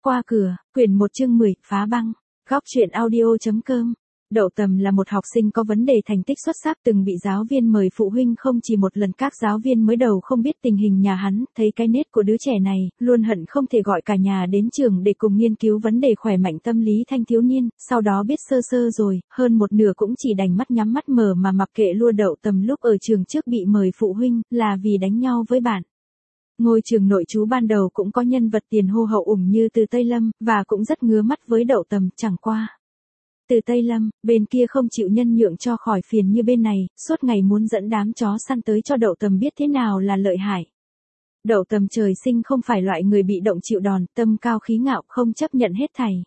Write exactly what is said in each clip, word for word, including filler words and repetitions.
qua cửa, quyển một chương mười, phá băng. Góc truyện audio chấm com. Đậu Tầm là một học sinh có vấn đề thành tích xuất sắc, từng bị giáo viên mời phụ huynh không chỉ một lần. Các giáo viên mới đầu không biết tình hình nhà hắn, thấy cái nết của đứa trẻ này, luôn hận không thể gọi cả nhà đến trường để cùng nghiên cứu vấn đề khỏe mạnh tâm lý thanh thiếu niên. Sau đó biết sơ sơ rồi, hơn một nửa cũng chỉ đành mắt nhắm mắt mở mà mặc kệ luôn. Đậu Tầm lúc ở trường trước bị mời phụ huynh là vì đánh nhau với bạn. Ngôi trường nội trú ban đầu cũng có nhân vật tiền hô hậu ủng như Từ Tây Lâm, và cũng rất ngứa mắt với Đậu Tầm. Chẳng qua Từ Tây Lâm, bên kia không chịu nhân nhượng cho khỏi phiền như bên này, suốt ngày muốn dẫn đám chó săn tới cho Đậu Tầm biết thế nào là lợi hại. Đậu Tầm trời sinh không phải loại người bị động chịu đòn, tâm cao khí ngạo, không chấp nhận hết thảy.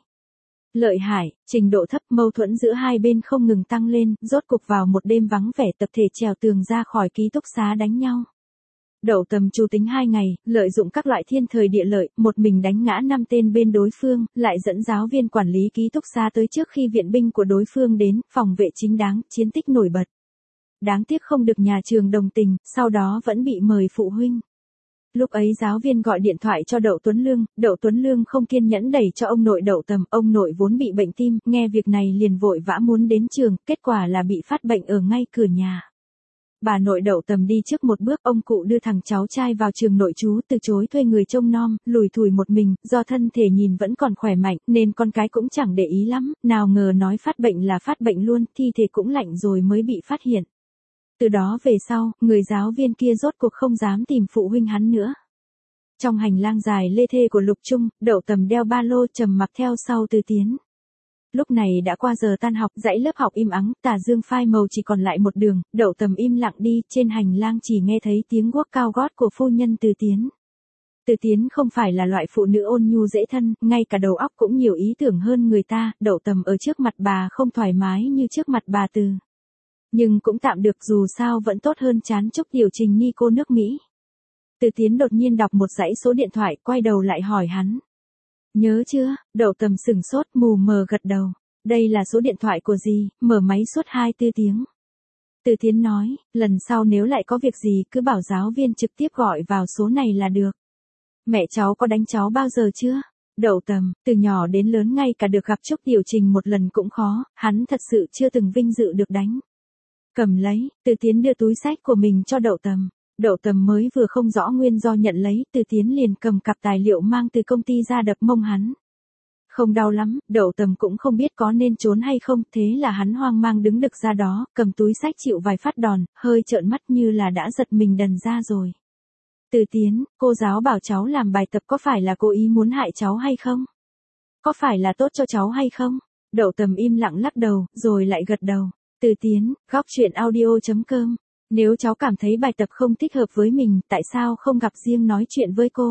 Lợi hại, trình độ thấp, mâu thuẫn giữa hai bên không ngừng tăng lên, rốt cục vào một đêm vắng vẻ tập thể trèo tường ra khỏi ký túc xá đánh nhau. Đậu Tầm chủ tính hai ngày, lợi dụng các loại thiên thời địa lợi, một mình đánh ngã năm tên bên đối phương, lại dẫn giáo viên quản lý ký túc xá tới trước khi viện binh của đối phương đến, phòng vệ chính đáng, chiến tích nổi bật. Đáng tiếc không được nhà trường đồng tình, sau đó vẫn bị mời phụ huynh. Lúc ấy giáo viên gọi điện thoại cho Đậu Tuấn Lương, Đậu Tuấn Lương không kiên nhẫn đẩy cho ông nội Đậu Tầm, ông nội vốn bị bệnh tim, nghe việc này liền vội vã muốn đến trường, kết quả là bị phát bệnh ở ngay cửa nhà. Bà nội Đậu Tầm đi trước một bước, ông cụ đưa thằng cháu trai vào trường nội trú, từ chối thuê người trông nom, lủi thủi một mình, do thân thể nhìn vẫn còn khỏe mạnh, nên con cái cũng chẳng để ý lắm, nào ngờ nói phát bệnh là phát bệnh luôn, thi thể cũng lạnh rồi mới bị phát hiện. Từ đó về sau, người giáo viên kia rốt cuộc không dám tìm phụ huynh hắn nữa. Trong hành lang dài lê thê của Lục Trung, Đậu Tầm đeo ba lô trầm mặc theo sau Từ Tiến. Lúc này đã qua giờ tan học, dãy lớp học im ắng, tà dương phai màu chỉ còn lại một đường, Đậu Tầm im lặng đi, trên hành lang chỉ nghe thấy tiếng guốc cao gót của phu nhân Từ Tiến. Từ Tiến không phải là loại phụ nữ ôn nhu dễ thân, ngay cả đầu óc cũng nhiều ý tưởng hơn người ta, Đậu Tầm ở trước mặt bà không thoải mái như trước mặt bà Từ. Nhưng cũng tạm được, dù sao vẫn tốt hơn chán chúc điều trình ni cô nước Mỹ. Từ Tiến đột nhiên đọc một dãy số điện thoại, quay đầu lại hỏi hắn. Nhớ chưa? Đậu Tầm sửng sốt, mù mờ gật đầu. Đây là số điện thoại của gì? Mở máy suốt hai mươi bốn tiếng. Từ Tiến nói, lần sau nếu lại có việc gì cứ bảo giáo viên trực tiếp gọi vào số này là được. Mẹ cháu có đánh cháu bao giờ chưa? Đậu Tầm, từ nhỏ đến lớn ngay cả được gặp Trúc điều trình một lần cũng khó, hắn thật sự chưa từng vinh dự được đánh. Cầm lấy, Từ Tiến đưa túi xách của mình cho Đậu Tầm. Đậu Tầm mới vừa không rõ nguyên do nhận lấy, Từ Tiến liền cầm cặp tài liệu mang từ công ty ra đập mông hắn. Không đau lắm, Đậu Tầm cũng không biết có nên trốn hay không, thế là hắn hoang mang đứng đực ra đó, cầm túi xách chịu vài phát đòn, hơi trợn mắt như là đã giật mình đần ra rồi. Từ Tiến, cô giáo bảo cháu làm bài tập có phải là cố ý muốn hại cháu hay không? Có phải là tốt cho cháu hay không? Đậu Tầm im lặng lắc đầu, rồi lại gật đầu. Từ Tiến, góc truyện audio chấm com. Nếu cháu cảm thấy bài tập không thích hợp với mình, tại sao không gặp riêng nói chuyện với cô?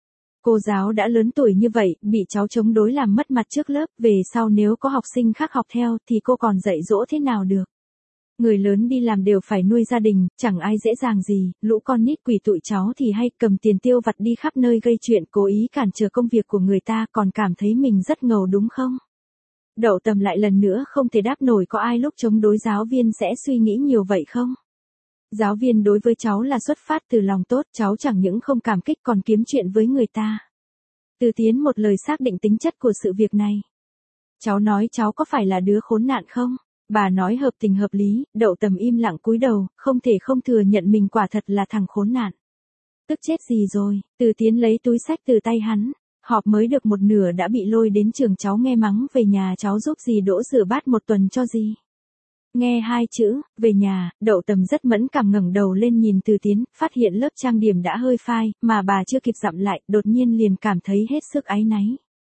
Cô giáo đã lớn tuổi như vậy, bị cháu chống đối làm mất mặt trước lớp, về sau nếu có học sinh khác học theo thì cô còn dạy dỗ thế nào được? Người lớn đi làm đều phải nuôi gia đình, chẳng ai dễ dàng gì, lũ con nít quỷ tụi cháu thì hay cầm tiền tiêu vặt đi khắp nơi gây chuyện, cố ý cản trở công việc của người ta, còn cảm thấy mình rất ngầu đúng không? Đậu Tầm lại lần nữa không thể đáp nổi, có ai lúc chống đối giáo viên sẽ suy nghĩ nhiều vậy không? Giáo viên đối với cháu là xuất phát từ lòng tốt, cháu chẳng những không cảm kích còn kiếm chuyện với người ta. Từ Tiến một lời xác định tính chất của sự việc này. Cháu nói cháu có phải là đứa khốn nạn không? Bà nói hợp tình hợp lý, Đậu Tầm im lặng cúi đầu, không thể không thừa nhận mình quả thật là thằng khốn nạn. Tức chết gì rồi? Từ Tiến lấy túi xách từ tay hắn. Họp mới được một nửa đã bị lôi đến trường, cháu nghe mắng về nhà cháu giúp gì đỗ rửa bát một tuần cho gì. Nghe hai chữ, về nhà, Đậu Tầm rất mẫn cảm ngẩng đầu lên nhìn Từ Tiến, phát hiện lớp trang điểm đã hơi phai, mà bà chưa kịp dặm lại, đột nhiên liền cảm thấy hết sức áy náy.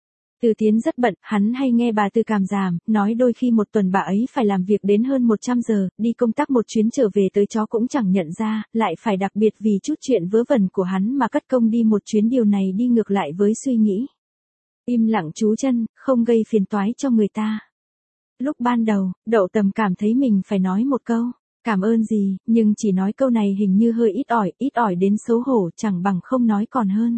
Từ Tiến rất bận, hắn hay nghe bà Từ cảm giảm, nói đôi khi một tuần bà ấy phải làm việc đến hơn một trăm giờ, đi công tác một chuyến trở về tới chó cũng chẳng nhận ra, lại phải đặc biệt vì chút chuyện vớ vẩn của hắn mà cất công đi một chuyến, điều này đi ngược lại với suy nghĩ. Im lặng trú chân, không gây phiền toái cho người ta. Lúc ban đầu, Đậu Tầm cảm thấy mình phải nói một câu, cảm ơn gì, nhưng chỉ nói câu này hình như hơi ít ỏi, ít ỏi đến xấu hổ, chẳng bằng không nói còn hơn.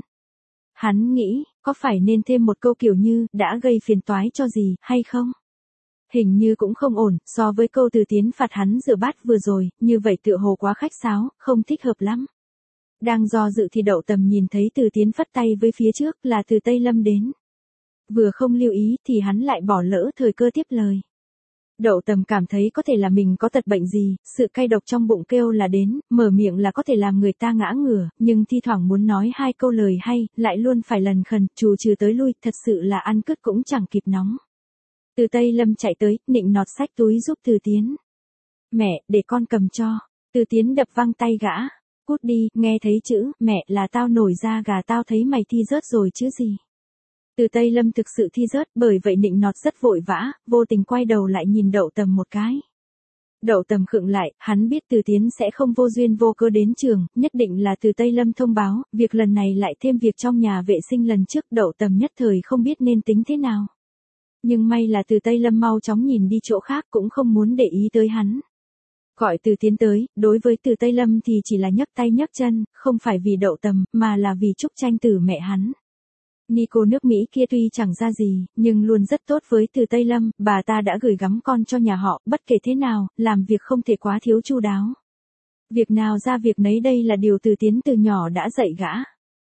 Hắn nghĩ, có phải nên thêm một câu kiểu như, đã gây phiền toái cho gì, hay không? Hình như cũng không ổn, so với câu Từ Tiến phạt hắn rửa bát vừa rồi, như vậy tựa hồ quá khách sáo, không thích hợp lắm. Đang do dự thì Đậu Tầm nhìn thấy Từ Tiến phất tay với phía trước là Từ Tây Lâm đến. Vừa không lưu ý thì hắn lại bỏ lỡ thời cơ tiếp lời. Đậu Tầm cảm thấy có thể là mình có tật bệnh gì, sự cay độc trong bụng kêu là đến, mở miệng là có thể làm người ta ngã ngửa, nhưng thi thoảng muốn nói hai câu lời hay, lại luôn phải lần khần, trù trừ tới lui, thật sự là ăn cứt cũng chẳng kịp nóng. Từ Tây Lâm chạy tới, nịnh nọt xách túi giúp Từ Tiến. Mẹ, để con cầm cho. Từ Tiến đập văng tay gã. Cút đi, nghe thấy chữ, mẹ, là tao nổi da gà, tao thấy mày thi rớt rồi chứ gì. Từ Tây Lâm thực sự thi rớt, bởi vậy nịnh nọt rất vội vã, vô tình quay đầu lại nhìn Đậu Tầm một cái. Đậu Tầm khựng lại, hắn biết Từ Tiến sẽ không vô duyên vô cớ đến trường, nhất định là Từ Tây Lâm thông báo, việc lần này lại thêm việc trong nhà vệ sinh lần trước, Đậu Tầm nhất thời không biết nên tính thế nào. Nhưng may là Từ Tây Lâm mau chóng nhìn đi chỗ khác, cũng không muốn để ý tới hắn. Gọi Từ Tiến tới, đối với Từ Tây Lâm thì chỉ là nhấc tay nhấc chân, không phải vì Đậu Tầm, mà là vì Trúc Tranh Tử mẹ hắn. Nico nước Mỹ kia tuy chẳng ra gì, nhưng luôn rất tốt với Từ Tây Lâm, bà ta đã gửi gắm con cho nhà họ, bất kể thế nào, làm việc không thể quá thiếu chu đáo. Việc nào ra việc nấy, đây là điều Từ Tiến từ nhỏ đã dạy gã.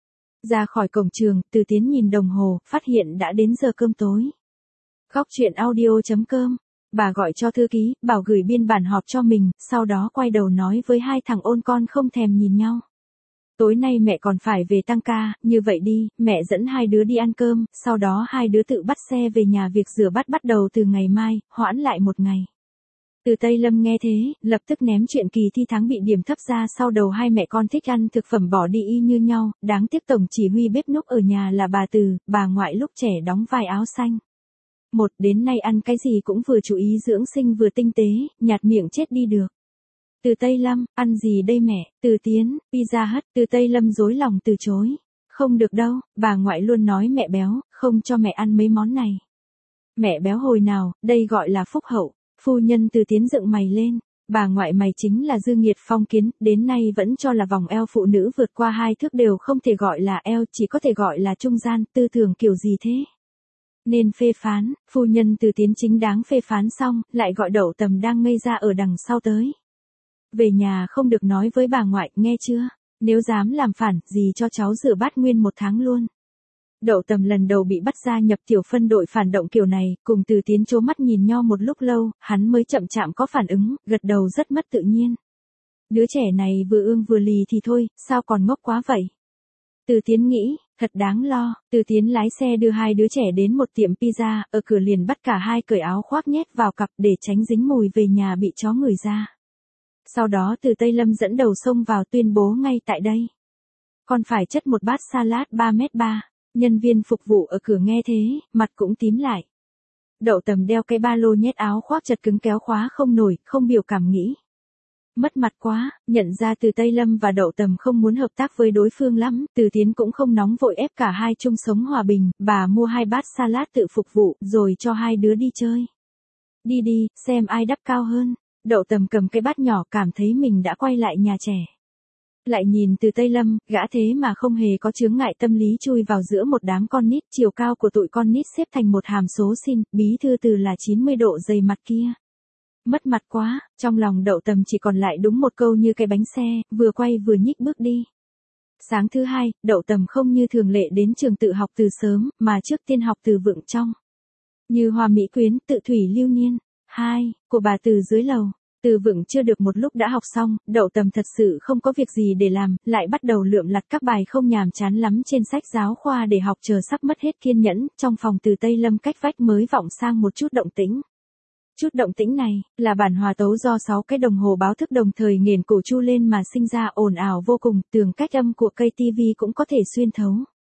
Ra khỏi cổng trường, Từ Tiến nhìn đồng hồ, phát hiện đã đến giờ cơm tối. Góc truyện audio chấm com. Bà gọi cho thư ký, bảo gửi biên bản họp cho mình, sau đó quay đầu nói với hai thằng ôn con không thèm nhìn nhau. Tối nay mẹ còn phải về tăng ca, như vậy đi, mẹ dẫn hai đứa đi ăn cơm, sau đó hai đứa tự bắt xe về nhà, việc rửa bát bắt đầu từ ngày mai, hoãn lại một ngày. Từ Tây Lâm nghe thế, lập tức ném chuyện kỳ thi tháng bị điểm thấp ra sau đầu. Hai mẹ con thích ăn thực phẩm bỏ đi y như nhau, đáng tiếc tổng chỉ huy bếp núc ở nhà là bà Từ, bà ngoại lúc trẻ đóng vai áo xanh. Một đến nay ăn cái gì cũng vừa chú ý dưỡng sinh vừa tinh tế, nhạt miệng chết đi được. Từ Tây Lâm, ăn gì đây mẹ? Từ Tiến, Pizza Hut. Từ Tây Lâm dối lòng từ chối. Không được đâu, bà ngoại luôn nói mẹ béo, không cho mẹ ăn mấy món này. Mẹ béo hồi nào, đây gọi là phúc hậu. Phu nhân Từ Tiến dựng mày lên. Bà ngoại mày chính là dư nghiệt phong kiến, đến nay vẫn cho là vòng eo phụ nữ vượt qua hai thước đều không thể gọi là eo, chỉ có thể gọi là trung gian, tư tưởng kiểu gì thế? Nên phê phán. Phu nhân Từ Tiến chính đáng phê phán xong, lại gọi Đậu Tầm đang ngây ra ở đằng sau tới. Về nhà không được nói với bà ngoại, nghe chưa? Nếu dám làm phản, gì cho cháu rửa bát nguyên một tháng luôn. Đậu Tầm lần đầu bị bắt gia nhập tiểu phân đội phản động kiểu này, cùng Từ Tiến trố mắt nhìn nhau một lúc lâu, hắn mới chậm chạm có phản ứng, gật đầu rất mất tự nhiên. Đứa trẻ này vừa ương vừa lì thì thôi, sao còn ngốc quá vậy? Từ Tiến nghĩ, thật đáng lo. Từ Tiến lái xe đưa hai đứa trẻ đến một tiệm pizza, ở cửa liền bắt cả hai cởi áo khoác nhét vào cặp để tránh dính mùi về nhà bị chó ngửi ra. Sau đó Từ Tây Lâm dẫn đầu xông vào tuyên bố ngay tại đây. Con phải chất một bát salad ba mét ba. Nhân viên phục vụ ở cửa nghe thế, mặt cũng tím lại. Đậu Tầm đeo cái ba lô nhét áo khoác chật cứng kéo khóa không nổi, không biểu cảm nghĩ. Mất mặt quá, nhận ra Từ Tây Lâm và Đậu Tầm không muốn hợp tác với đối phương lắm, Từ Tiến cũng không nóng vội ép cả hai chung sống hòa bình, bà mua hai bát salad tự phục vụ, rồi cho hai đứa đi chơi. Đi đi, xem ai đắp cao hơn. Đậu Tầm cầm cái bát nhỏ cảm thấy mình đã quay lại nhà trẻ. Lại nhìn Từ Tây Lâm, gã thế mà không hề có chướng ngại tâm lý chui vào giữa một đám con nít, chiều cao của tụi con nít xếp thành một hàm số xin, bí thư Từ là chín mươi độ dày mặt kia. Mất mặt quá, trong lòng Đậu Tầm chỉ còn lại đúng một câu như cái bánh xe, vừa quay vừa nhích bước đi. Sáng thứ hai, Đậu Tầm không như thường lệ đến trường tự học từ sớm, mà trước tiên học từ vựng trong. Như Hoa Mỹ Quyến, Tự Thủy Lưu Niên. Hai, của bà Từ dưới lầu. Từ vựng chưa được một lúc đã học xong, Đậu Tầm thật sự không có việc gì để làm, lại bắt đầu lượm lặt các bài không nhàm chán lắm trên sách giáo khoa để học, chờ sắp mất hết kiên nhẫn, trong phòng Từ Tây Lâm cách vách mới vọng sang một chút động tĩnh. Chút động tĩnh này, là bản hòa tấu do sáu cái đồng hồ báo thức đồng thời nghiền cổ chu lên mà sinh ra, ồn ào vô cùng, tường cách âm của cây tivi cũng có thể xuyên thấu.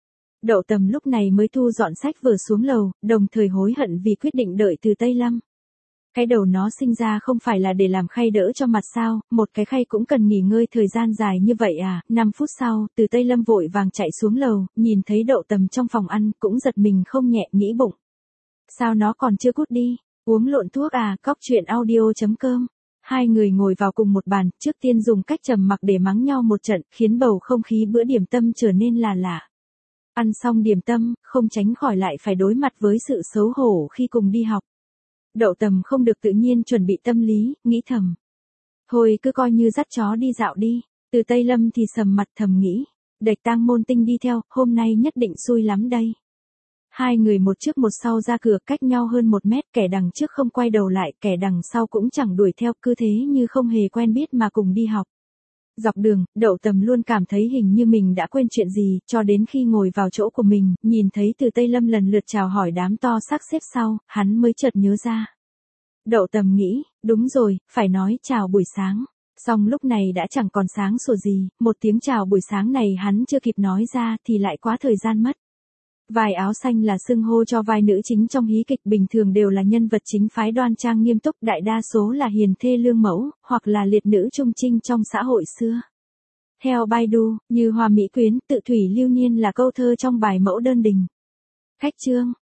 Đậu Tầm lúc này mới thu dọn sách vở xuống lầu, đồng thời hối hận vì quyết định đợi Từ Tây Lâm. Cái đầu nó sinh ra không phải là để làm khay đỡ cho mặt sao, một cái khay cũng cần nghỉ ngơi thời gian dài như vậy à. Năm phút sau, Từ Tây Lâm vội vàng chạy xuống lầu, nhìn thấy Đậu Tầm trong phòng ăn, cũng giật mình không nhẹ, nghĩ bụng. Sao nó còn chưa cút đi, uống lộn thuốc à? Góc truyện audio chấm com. Hai người ngồi vào cùng một bàn, trước tiên dùng cách trầm mặc để mắng nhau một trận, khiến bầu không khí bữa điểm tâm trở nên là lạ. Ăn xong điểm tâm, không tránh khỏi lại phải đối mặt với sự xấu hổ khi cùng đi học. Đậu Tầm không được tự nhiên chuẩn bị tâm lý, nghĩ thầm. Thôi cứ coi như dắt chó đi dạo đi. Từ Tây Lâm thì sầm mặt thầm nghĩ. Đệch Tang Môn Tinh đi theo, hôm nay nhất định xui lắm đây. Hai người một trước một sau ra cửa cách nhau hơn một mét, kẻ đằng trước không quay đầu lại, kẻ đằng sau cũng chẳng đuổi theo, cứ thế như không hề quen biết mà cùng đi học. Dọc đường, Đậu Tầm luôn cảm thấy hình như mình đã quên chuyện gì, cho đến khi ngồi vào chỗ của mình, nhìn thấy Từ Tây Lâm lần lượt chào hỏi đám to xác xếp sau, hắn mới chợt nhớ ra. Đậu Tầm nghĩ, đúng rồi, phải nói chào buổi sáng. Song lúc này đã chẳng còn sáng sủa gì, một tiếng chào buổi sáng này hắn chưa kịp nói ra thì lại quá thời gian mất. Vai áo xanh là xưng hô cho vai nữ chính trong hí kịch, bình thường đều là nhân vật chính phái đoan trang nghiêm túc, đại đa số là hiền thê lương mẫu, hoặc là liệt nữ trung trinh trong xã hội xưa. Theo Baidu, như Hoa Mỹ Quyến, Tự Thủy Lưu Niên là câu thơ trong bài Mẫu Đơn Đình. Khách chương,